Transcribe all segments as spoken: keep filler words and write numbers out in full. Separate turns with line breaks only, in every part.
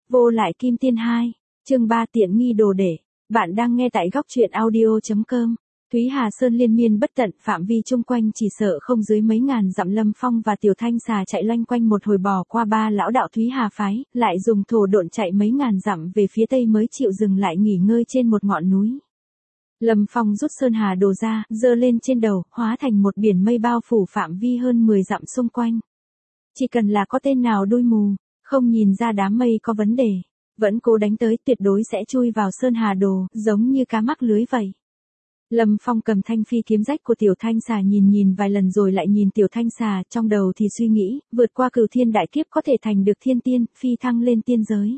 Vô lại kim tiên hai, chương ba tiện nghi đồ để. Bạn đang nghe tại góc truyện audio.com. Thúy Hà Sơn liên miên bất tận, phạm vi chung quanh chỉ sợ không dưới mấy ngàn dặm. Lâm Phong và Tiểu Thanh Xà chạy loanh quanh một hồi bò qua ba lão đạo Thúy Hà phái, lại dùng thổ độn chạy mấy ngàn dặm về phía tây mới chịu dừng lại nghỉ ngơi trên một ngọn núi. Lâm Phong rút sơn hà đồ ra, giơ lên trên đầu, hóa thành một biển mây bao phủ phạm vi hơn mười dặm xung quanh. Chỉ cần là có tên nào đuôi mù, không nhìn ra đám mây có vấn đề, vẫn cố đánh tới, tuyệt đối sẽ chui vào sơn hà đồ, giống như cá mắc lưới vậy. Lâm Phong cầm thanh phi kiếm rách của Tiểu Thanh Xà nhìn nhìn vài lần rồi lại nhìn Tiểu Thanh Xà, trong đầu thì suy nghĩ, vượt qua cửu thiên đại kiếp có thể thành được thiên tiên, phi thăng lên tiên giới.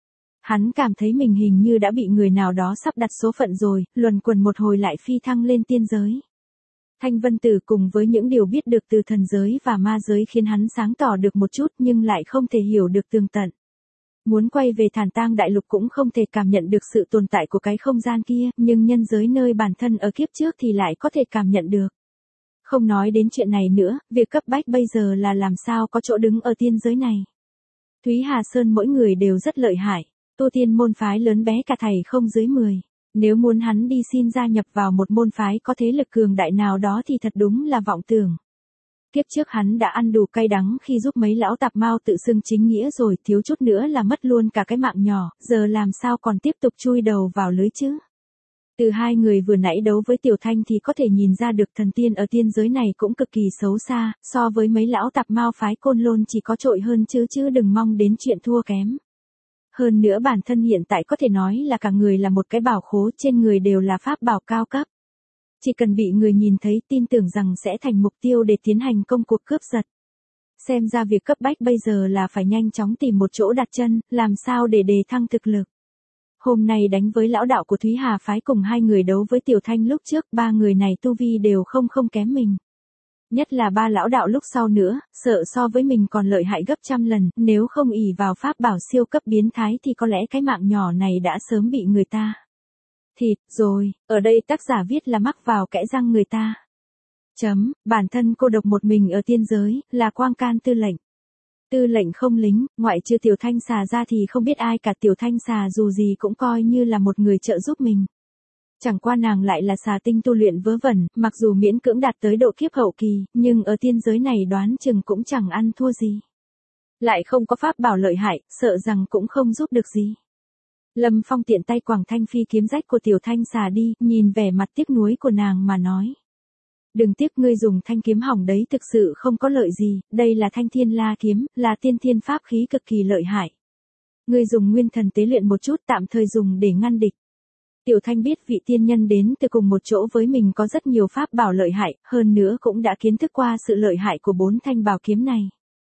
Hắn cảm thấy mình hình như đã bị người nào đó sắp đặt số phận rồi, luẩn quẩn một hồi lại phi thăng lên tiên giới. Thanh Vân Tử cùng với những điều biết được từ thần giới và ma giới khiến hắn sáng tỏ được một chút nhưng lại không thể hiểu được tường tận. Muốn quay về Thản Tang Đại Lục cũng không thể cảm nhận được sự tồn tại của cái không gian kia, nhưng nhân giới nơi bản thân ở kiếp trước thì lại có thể cảm nhận được. Không nói đến chuyện này nữa, việc cấp bách bây giờ là làm sao có chỗ đứng ở tiên giới này. Thúy Hà Sơn mỗi người đều rất lợi hại, tu tiên môn phái lớn bé cả thầy không dưới mười. Nếu muốn hắn đi xin gia nhập vào một môn phái có thế lực cường đại nào đó thì thật đúng là vọng tưởng. Kiếp trước hắn đã ăn đủ cay đắng khi giúp mấy lão tạp mao tự xưng chính nghĩa rồi, thiếu chút nữa là mất luôn cả cái mạng nhỏ, giờ làm sao còn tiếp tục chui đầu vào lưới chứ. Từ hai người vừa nãy đấu với Tiểu Thanh thì có thể nhìn ra được thần tiên ở tiên giới này cũng cực kỳ xấu xa, so với mấy lão tạp mao phái Côn Lôn chỉ có trội hơn chứ chứ đừng mong đến chuyện thua kém. Hơn nữa bản thân hiện tại có thể nói là cả người là một cái bảo khố, trên người đều là pháp bảo cao cấp. Chỉ cần bị người nhìn thấy tin tưởng rằng sẽ thành mục tiêu để tiến hành công cuộc cướp giật. Xem ra việc cấp bách bây giờ là phải nhanh chóng tìm một chỗ đặt chân, làm sao để đề thăng thực lực. Hôm nay đánh với lão đạo của Thúy Hà phái cùng hai người đấu với Tiểu Thanh lúc trước, ba người này tu vi đều không không kém mình. Nhất là ba lão đạo lúc sau nữa, sợ so với mình còn lợi hại gấp trăm lần, nếu không ỷ vào pháp bảo siêu cấp biến thái thì có lẽ cái mạng nhỏ này đã sớm bị người ta. Thịt, rồi, ở đây tác giả viết là mắc vào kẽ răng người ta. Chấm, bản thân cô độc một mình ở tiên giới, là Quang Can tư lệnh. Tư lệnh không lính, ngoại trừ Tiểu Thanh Xà ra thì không biết ai cả. Tiểu Thanh Xà dù gì cũng coi như là một người trợ giúp mình. Chẳng qua nàng lại là xà tinh tu luyện vớ vẩn, mặc dù miễn cưỡng đạt tới độ kiếp hậu kỳ, nhưng ở tiên giới này đoán chừng cũng chẳng ăn thua gì. Lại không có pháp bảo lợi hại, sợ rằng cũng không giúp được gì. Lâm Phong tiện tay quẳng thanh phi kiếm rách của Tiểu Thanh Xà đi, nhìn vẻ mặt tiếc nuối của nàng mà nói. Đừng tiếc, ngươi dùng thanh kiếm hỏng đấy thực sự không có lợi gì, đây là thanh thiên la kiếm, là tiên thiên pháp khí cực kỳ lợi hại. Ngươi dùng nguyên thần tế luyện một chút, tạm thời dùng để ngăn địch. Tiểu Thanh biết vị tiên nhân đến từ cùng một chỗ với mình có rất nhiều pháp bảo lợi hại, hơn nữa cũng đã kiến thức qua sự lợi hại của bốn thanh bảo kiếm này.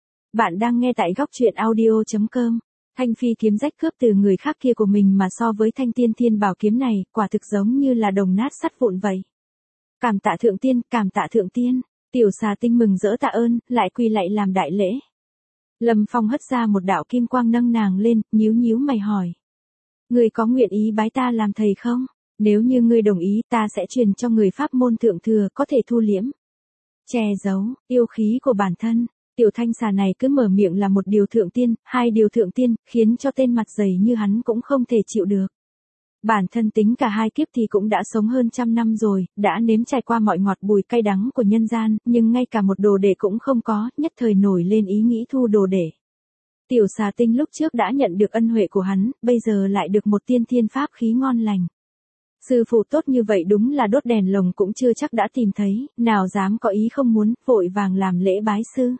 Bạn đang nghe tại góc truyện audio.com. Thanh phi kiếm rách cướp từ người khác kia của mình mà so với thanh tiên thiên bảo kiếm này, quả thực giống như là đồng nát sắt vụn vậy. Cảm tạ thượng tiên, cảm tạ thượng tiên. Tiểu xà tinh mừng rỡ tạ ơn, lại quỳ lạy làm đại lễ. Lâm Phong hất ra một đạo kim quang nâng nàng lên, nhíu nhíu mày hỏi. Ngươi có nguyện ý bái ta làm thầy không? Nếu như ngươi đồng ý, ta sẽ truyền cho người pháp môn thượng thừa có thể thu liễm, che giấu yêu khí của bản thân. Tiểu Thanh Xà này cứ mở miệng là một điều thượng tiên, hai điều thượng tiên, khiến cho tên mặt dày như hắn cũng không thể chịu được. Bản thân tính cả hai kiếp thì cũng đã sống hơn trăm năm rồi, đã nếm trải qua mọi ngọt bùi cay đắng của nhân gian, nhưng ngay cả một đồ đệ cũng không có, nhất thời nổi lên ý nghĩ thu đồ đệ. Tiểu xà tinh lúc trước đã nhận được ân huệ của hắn, bây giờ lại được một tiên thiên pháp khí ngon lành. Sư phụ tốt như vậy đúng là đốt đèn lồng cũng chưa chắc đã tìm thấy, nào dám có ý không muốn, vội vàng làm lễ bái sư.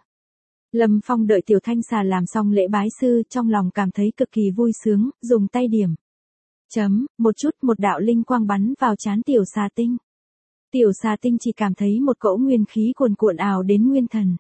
Lâm Phong đợi Tiểu Thanh Xà làm xong lễ bái sư, trong lòng cảm thấy cực kỳ vui sướng, dùng tay điểm. Chấm, một chút, một đạo linh quang bắn vào trán tiểu xà tinh. Tiểu xà tinh chỉ cảm thấy một cỗ nguyên khí cuồn cuộn ảo đến nguyên thần.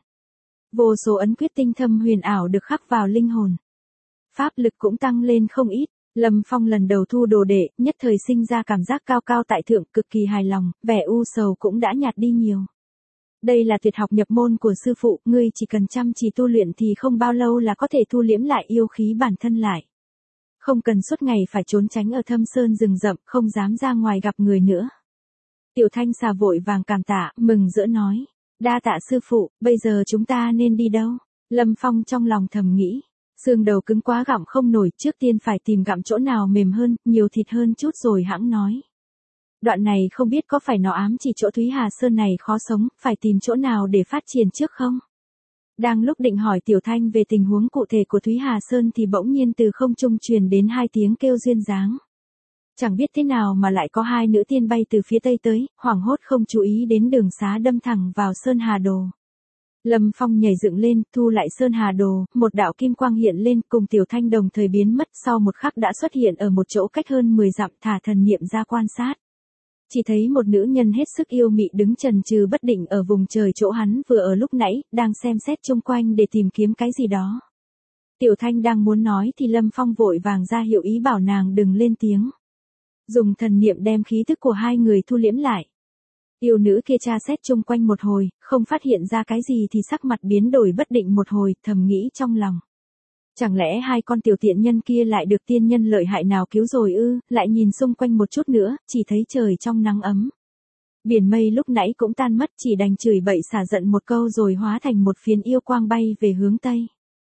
Vô số ấn quyết tinh thâm huyền ảo được khắc vào linh hồn. Pháp lực cũng tăng lên không ít. Lâm Phong lần đầu thu đồ đệ, nhất thời sinh ra cảm giác cao cao tại thượng, cực kỳ hài lòng, vẻ u sầu cũng đã nhạt đi nhiều. Đây là tuyệt học nhập môn của sư phụ, ngươi chỉ cần chăm chỉ tu luyện thì không bao lâu là có thể thu liễm lại yêu khí bản thân lại. Không cần suốt ngày phải trốn tránh ở thâm sơn rừng rậm, không dám ra ngoài gặp người nữa. Tiểu Thanh Xà vội vàng cảm tạ, mừng rỡ nói. Đa tạ sư phụ, bây giờ chúng ta nên đi đâu? Lâm Phong trong lòng thầm nghĩ. Xương đầu cứng quá gặm không nổi, trước tiên phải tìm gặm chỗ nào mềm hơn, nhiều thịt hơn chút rồi hãng nói. Đoạn này không biết có phải nó ám chỉ chỗ Thúy Hà Sơn này khó sống, phải tìm chỗ nào để phát triển trước không? Đang lúc định hỏi Tiểu Thanh về tình huống cụ thể của Thúy Hà Sơn thì bỗng nhiên từ không trung truyền đến hai tiếng kêu duyên dáng. Chẳng biết thế nào mà lại có hai nữ tiên bay từ phía tây tới, hoảng hốt không chú ý đến đường xá đâm thẳng vào Sơn Hà Đồ. Lâm Phong nhảy dựng lên, thu lại Sơn Hà Đồ, một đạo kim quang hiện lên, cùng Tiểu Thanh đồng thời biến mất, sau một khắc đã xuất hiện ở một chỗ cách hơn mười dặm, thả thần niệm ra quan sát. Chỉ thấy một nữ nhân hết sức yêu mị đứng chần chừ bất định ở vùng trời chỗ hắn vừa ở lúc nãy, đang xem xét chung quanh để tìm kiếm cái gì đó. Tiểu Thanh đang muốn nói thì Lâm Phong vội vàng ra hiệu ý bảo nàng đừng lên tiếng. Dùng thần niệm đem khí thức của hai người thu liễm lại. Yêu nữ kia tra xét chung quanh một hồi, không phát hiện ra cái gì thì sắc mặt biến đổi bất định một hồi, thầm nghĩ trong lòng. Chẳng lẽ hai con tiểu tiện nhân kia lại được tiên nhân lợi hại nào cứu rồi ư? Lại nhìn xung quanh một chút nữa, chỉ thấy trời trong nắng ấm. Biển mây lúc nãy cũng tan mất, chỉ đành chửi bậy xả giận một câu rồi hóa thành một phiến yêu quang bay về hướng tây.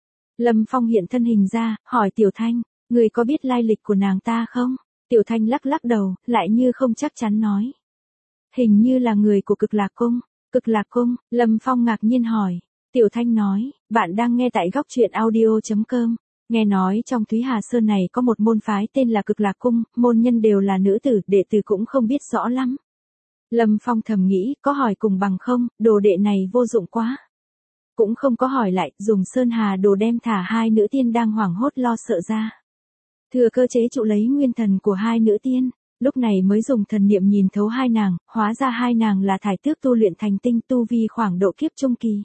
Lâm Phong hiện thân hình ra, hỏi Tiểu Thanh, người có biết lai lịch của nàng ta không? Tiểu Thanh lắc lắc đầu, lại như không chắc chắn nói. Hình như là người của Cực Lạc Cung. Cực Lạc Cung, Lâm Phong ngạc nhiên hỏi. Tiểu Thanh nói, bạn đang nghe tại góc truyện audio chấm com. Nghe nói trong Thúy Hà Sơn này có một môn phái tên là Cực Lạc Cung, môn nhân đều là nữ tử, đệ tử cũng không biết rõ lắm. Lâm Phong thầm nghĩ, có hỏi cùng bằng không, đồ đệ này vô dụng quá. Cũng không có hỏi lại, dùng Sơn Hà Đồ đem thả hai nữ tiên đang hoảng hốt lo sợ ra. Thừa cơ chế trụ lấy nguyên thần của hai nữ tiên, lúc này mới dùng thần niệm nhìn thấu hai nàng, hóa ra hai nàng là thải tước tu luyện thành tinh, tu vi khoảng độ kiếp trung kỳ.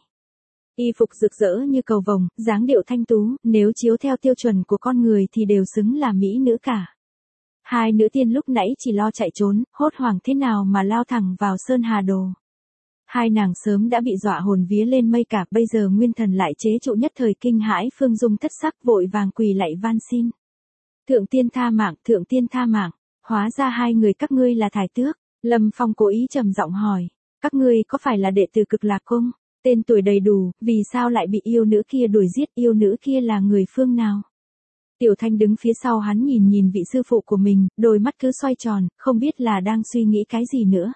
Y phục rực rỡ như cầu vồng, dáng điệu thanh tú, nếu chiếu theo tiêu chuẩn của con người thì đều xứng là mỹ nữ cả. Hai nữ tiên lúc nãy chỉ lo chạy trốn, hốt hoảng thế nào mà lao thẳng vào Sơn Hà Đồ. Hai nàng sớm đã bị dọa hồn vía lên mây cả, bây giờ nguyên thần lại chế trụ, nhất thời kinh hãi, phương dung thất sắc, vội vàng quỳ lạy van xin. Thượng tiên tha mạng, thượng tiên tha mạng, hóa ra hai người các ngươi là thải tước. Lâm Phong cố ý trầm giọng hỏi, các ngươi có phải là đệ tử Cực Lạc Cung? Tên tuổi đầy đủ, vì sao lại bị yêu nữ kia đuổi giết, yêu nữ kia là người phương nào? Tiểu Thanh đứng phía sau hắn nhìn nhìn vị sư phụ của mình, đôi mắt cứ xoay tròn, không biết là đang suy nghĩ cái gì nữa.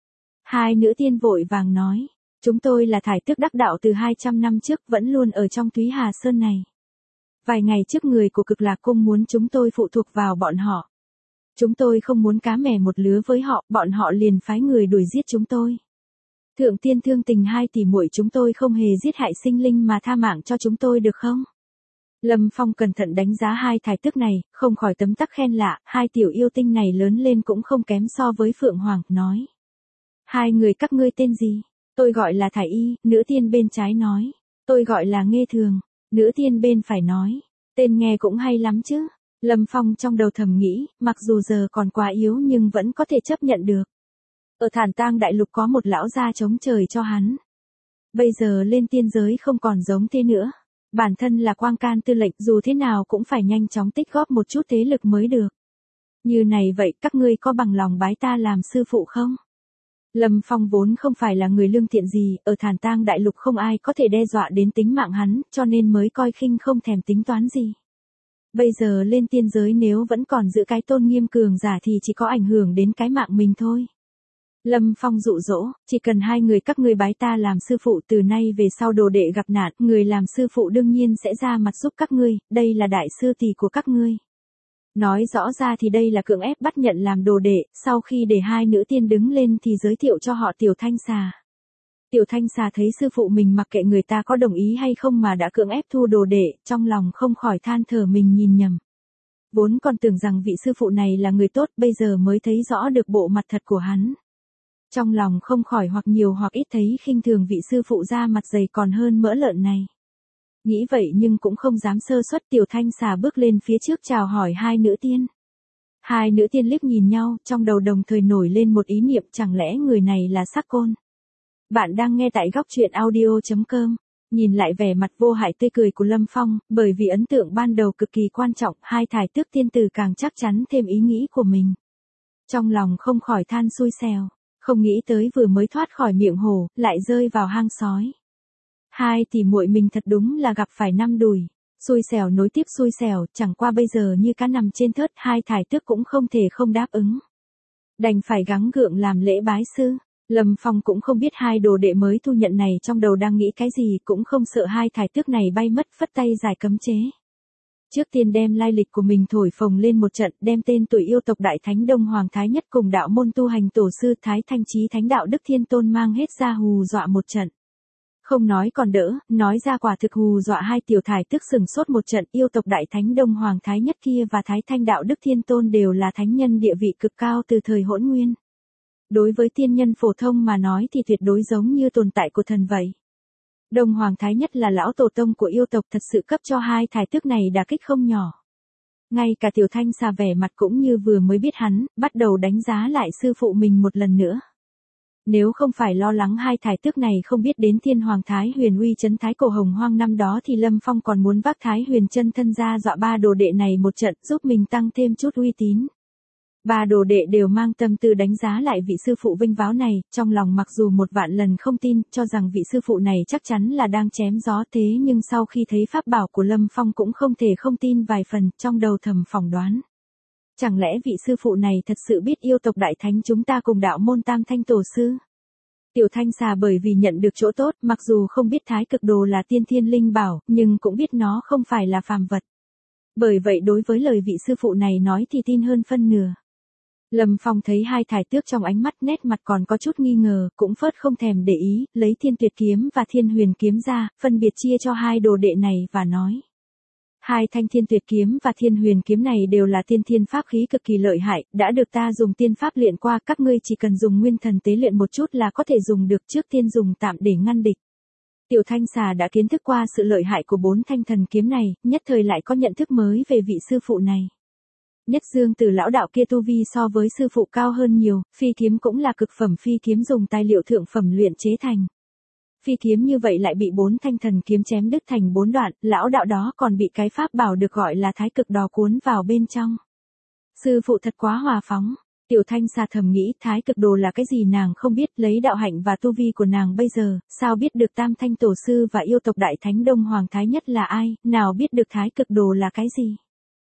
Hai nữ tiên vội vàng nói, chúng tôi là thải tước đắc đạo từ hai trăm năm trước, vẫn luôn ở trong Thúy Hà Sơn này. Vài ngày trước người của Cực Lạc Cung muốn chúng tôi phụ thuộc vào bọn họ. Chúng tôi không muốn cá mè một lứa với họ, bọn họ liền phái người đuổi giết chúng tôi. Thượng tiên thương tình hai tỷ muội chúng tôi không hề giết hại sinh linh mà tha mạng cho chúng tôi được không? Lâm Phong cẩn thận đánh giá hai thải tước này, không khỏi tấm tắc khen lạ, hai tiểu yêu tinh này lớn lên cũng không kém so với Phượng Hoàng, nói. Hai người các ngươi tên gì? Tôi gọi là Thải Y, nữ tiên bên trái nói. Tôi gọi là Nghê Thường, nữ tiên bên phải nói. Tên nghe cũng hay lắm chứ. Lâm Phong trong đầu thầm nghĩ, mặc dù giờ còn quá yếu nhưng vẫn có thể chấp nhận được. Ở Thản Tang Đại Lục có một lão gia chống trời cho hắn. Bây giờ lên tiên giới không còn giống thế nữa. Bản thân là Quang Can Tư lệnh, dù thế nào cũng phải nhanh chóng tích góp một chút thế lực mới được. Như này vậy các ngươi có bằng lòng bái ta làm sư phụ không? Lâm Phong vốn không phải là người lương thiện gì, ở Thản Tang Đại Lục không ai có thể đe dọa đến tính mạng hắn, cho nên mới coi khinh không thèm tính toán gì. Bây giờ lên tiên giới nếu vẫn còn giữ cái tôn nghiêm cường giả thì chỉ có ảnh hưởng đến cái mạng mình thôi. Lâm Phong dụ dỗ, chỉ cần hai người các ngươi bái ta làm sư phụ, từ nay về sau đồ đệ gặp nạn, người làm sư phụ đương nhiên sẽ ra mặt giúp các ngươi, đây là đại sư tỷ của các ngươi. Nói rõ ra thì đây là cưỡng ép bắt nhận làm đồ đệ, sau khi để hai nữ tiên đứng lên thì giới thiệu cho họ Tiểu Thanh Xà. Tiểu Thanh Xà thấy sư phụ mình mặc kệ người ta có đồng ý hay không mà đã cưỡng ép thu đồ đệ, trong lòng không khỏi than thở mình nhìn nhầm. Vốn còn tưởng rằng vị sư phụ này là người tốt, bây giờ mới thấy rõ được bộ mặt thật của hắn. Trong lòng không khỏi hoặc nhiều hoặc ít thấy khinh thường vị sư phụ da mặt dày còn hơn mỡ lợn này. Nghĩ vậy nhưng cũng không dám sơ suất, Tiểu Thanh Xà bước lên phía trước chào hỏi hai nữ tiên. Hai nữ tiên liếc nhìn nhau, trong đầu đồng thời nổi lên một ý niệm, chẳng lẽ người này là Sắc Côn. Bạn đang nghe tại góc truyện audio chấm com. Nhìn lại vẻ mặt vô hại tươi cười của Lâm Phong, bởi vì ấn tượng ban đầu cực kỳ quan trọng, hai thải tước tiên tử càng chắc chắn thêm ý nghĩ của mình. Trong lòng không khỏi than xui xẻo, không nghĩ tới vừa mới thoát khỏi miệng hổ, lại rơi vào hang sói. Hai tỷ muội mình thật đúng là gặp phải năm đùi. Xui xẻo nối tiếp xui xẻo, chẳng qua bây giờ như cá nằm trên thớt, hai thải tước cũng không thể không đáp ứng. Đành phải gắng gượng làm lễ bái sư. Lâm Phong cũng không biết hai đồ đệ mới thu nhận này trong đầu đang nghĩ cái gì, cũng không sợ hai thải tước này bay mất, phất tay giải cấm chế. Trước tiên đem lai lịch của mình thổi phồng lên một trận, đem tên tuổi yêu tộc Đại Thánh Đông Hoàng Thái Nhất cùng đạo môn tu hành tổ sư Thái Thanh Chí Thánh Đạo Đức Thiên Tôn mang hết ra hù dọa một trận. Không nói còn đỡ, nói ra quả thực hù dọa hai tiểu thải tức sừng sốt một trận. Yêu tộc Đại Thánh Đông Hoàng Thái Nhất kia và Thái Thanh Đạo Đức Thiên Tôn đều là thánh nhân địa vị cực cao từ thời Hỗn Nguyên. Đối với tiên nhân phổ thông mà nói thì tuyệt đối giống như tồn tại của thần vậy. Đông Hoàng Thái Nhất là lão tổ tông của yêu tộc, thật sự cấp cho hai thải tước này đả kích không nhỏ. Ngay cả Tiểu Thanh Xà vẻ mặt cũng như vừa mới biết hắn, bắt đầu đánh giá lại sư phụ mình một lần nữa. Nếu không phải lo lắng hai thải tước này không biết đến Thiên Hoàng Thái Huyền uy chấn Thái Cổ Hồng Hoang năm đó thì Lâm Phong còn muốn vác Thái Huyền chân thân ra dọa ba đồ đệ này một trận, giúp mình tăng thêm chút uy tín. Ba đồ đệ đều mang tâm tư đánh giá lại vị sư phụ vinh váo này, trong lòng mặc dù một vạn lần không tin, cho rằng vị sư phụ này chắc chắn là đang chém gió, thế nhưng sau khi thấy pháp bảo của Lâm Phong cũng không thể không tin vài phần, trong đầu thầm phỏng đoán. Chẳng lẽ vị sư phụ này thật sự biết yêu tộc Đại Thánh chúng ta cùng đạo môn Tam Thanh Tổ Sư? Tiểu Thanh Xà bởi vì nhận được chỗ tốt, mặc dù không biết Thái Cực Đồ là tiên thiên linh bảo, nhưng cũng biết nó không phải là phàm vật. Bởi vậy đối với lời vị sư phụ này nói thì tin hơn phân nửa. Lâm Phong thấy hai thải tước trong ánh mắt nét mặt còn có chút nghi ngờ, cũng phớt không thèm để ý, lấy Thiên Tuyệt Kiếm và Thiên Huyền Kiếm ra, phân biệt chia cho hai đồ đệ này và nói. Hai thanh Thiên Tuyệt Kiếm và Thiên Huyền Kiếm này đều là tiên thiên pháp khí cực kỳ lợi hại, đã được ta dùng tiên pháp luyện qua, các ngươi chỉ cần dùng nguyên thần tế luyện một chút là có thể dùng được, trước tiên dùng tạm để ngăn địch. Tiểu Thanh Xà đã kiến thức qua sự lợi hại của bốn thanh thần kiếm này, nhất thời lại có nhận thức mới về vị sư phụ này. Nhất Dương Tử lão đạo kia tu vi so với sư phụ cao hơn nhiều, phi kiếm cũng là cực phẩm phi kiếm dùng tài liệu thượng phẩm luyện chế thành. Phi kiếm như vậy lại bị bốn thanh thần kiếm chém đứt thành bốn đoạn, lão đạo đó còn bị cái pháp bảo được gọi là Thái Cực Đò cuốn vào bên trong. Sư phụ thật quá hòa phóng. Tiểu Thanh Xà thầm nghĩ, Thái Cực Đồ là cái gì nàng không biết, lấy đạo hạnh và tu vi của nàng bây giờ, sao biết được Tam Thanh Tổ Sư và yêu tộc Đại Thánh Đông Hoàng Thái Nhất là ai, nào biết được Thái Cực Đồ là cái gì.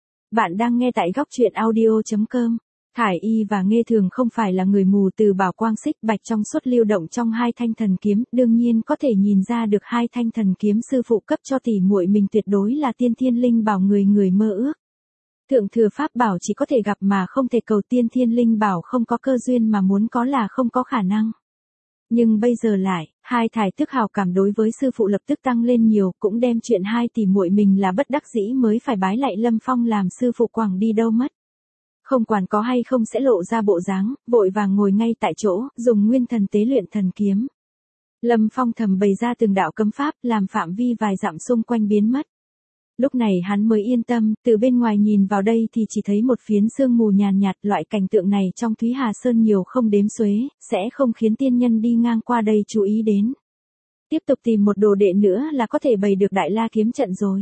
Bạn đang nghe tại góc truyện audio chấm com. Thải Y và Nghê Thường không phải là người mù, từ bảo quang xích bạch trong suốt lưu động trong hai thanh thần kiếm, đương nhiên có thể nhìn ra được hai thanh thần kiếm sư phụ cấp cho tỷ muội mình tuyệt đối là tiên thiên linh bảo người người mơ ước. Thượng thừa pháp bảo chỉ có thể gặp mà không thể cầu, tiên thiên linh bảo không có cơ duyên mà muốn có là không có khả năng. Nhưng bây giờ lại, hai thải tước hào cảm đối với sư phụ lập tức tăng lên nhiều, cũng đem chuyện hai tỷ muội mình là bất đắc dĩ mới phải bái lại Lâm Phong làm sư phụ quẳng đi đâu mất. Không quản có hay không sẽ lộ ra bộ dáng, vội vàng ngồi ngay tại chỗ, dùng nguyên thần tế luyện thần kiếm. Lâm Phong thầm bày ra từng đạo cấm pháp, làm phạm vi vài dặm xung quanh biến mất. Lúc này hắn mới yên tâm, từ bên ngoài nhìn vào đây thì chỉ thấy một phiến sương mù nhàn nhạt, loại cảnh tượng này trong Thúy Hà Sơn nhiều không đếm xuế, sẽ không khiến tiên nhân đi ngang qua đây chú ý đến. Tiếp tục tìm một đồ đệ nữa là có thể bày được Đại La kiếm trận rồi.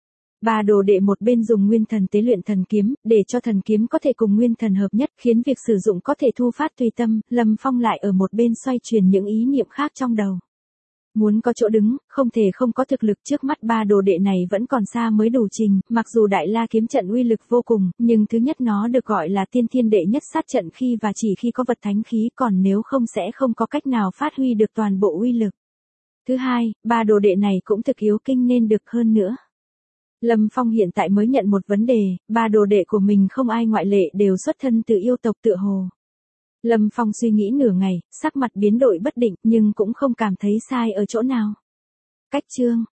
Ba đồ đệ một bên dùng nguyên thần tế luyện thần kiếm, để cho thần kiếm có thể cùng nguyên thần hợp nhất, khiến việc sử dụng có thể thu phát tùy tâm, Lâm Phong lại ở một bên xoay chuyển những ý niệm khác trong đầu. Muốn có chỗ đứng, không thể không có thực lực, trước mắt ba đồ đệ này vẫn còn xa mới đủ trình, mặc dù Đại La kiếm trận uy lực vô cùng, nhưng thứ nhất nó được gọi là tiên thiên đệ nhất sát trận khi và chỉ khi có vật thánh khí, còn nếu không sẽ không có cách nào phát huy được toàn bộ uy lực. Thứ hai, ba đồ đệ này cũng thực yếu kinh nên được hơn nữa. Lâm Phong hiện tại mới nhận một vấn đề, ba đồ đệ của mình không ai ngoại lệ đều xuất thân từ yêu tộc tựa hồ. Lâm Phong suy nghĩ nửa ngày, sắc mặt biến đổi bất định nhưng cũng không cảm thấy sai ở chỗ nào. Cách chương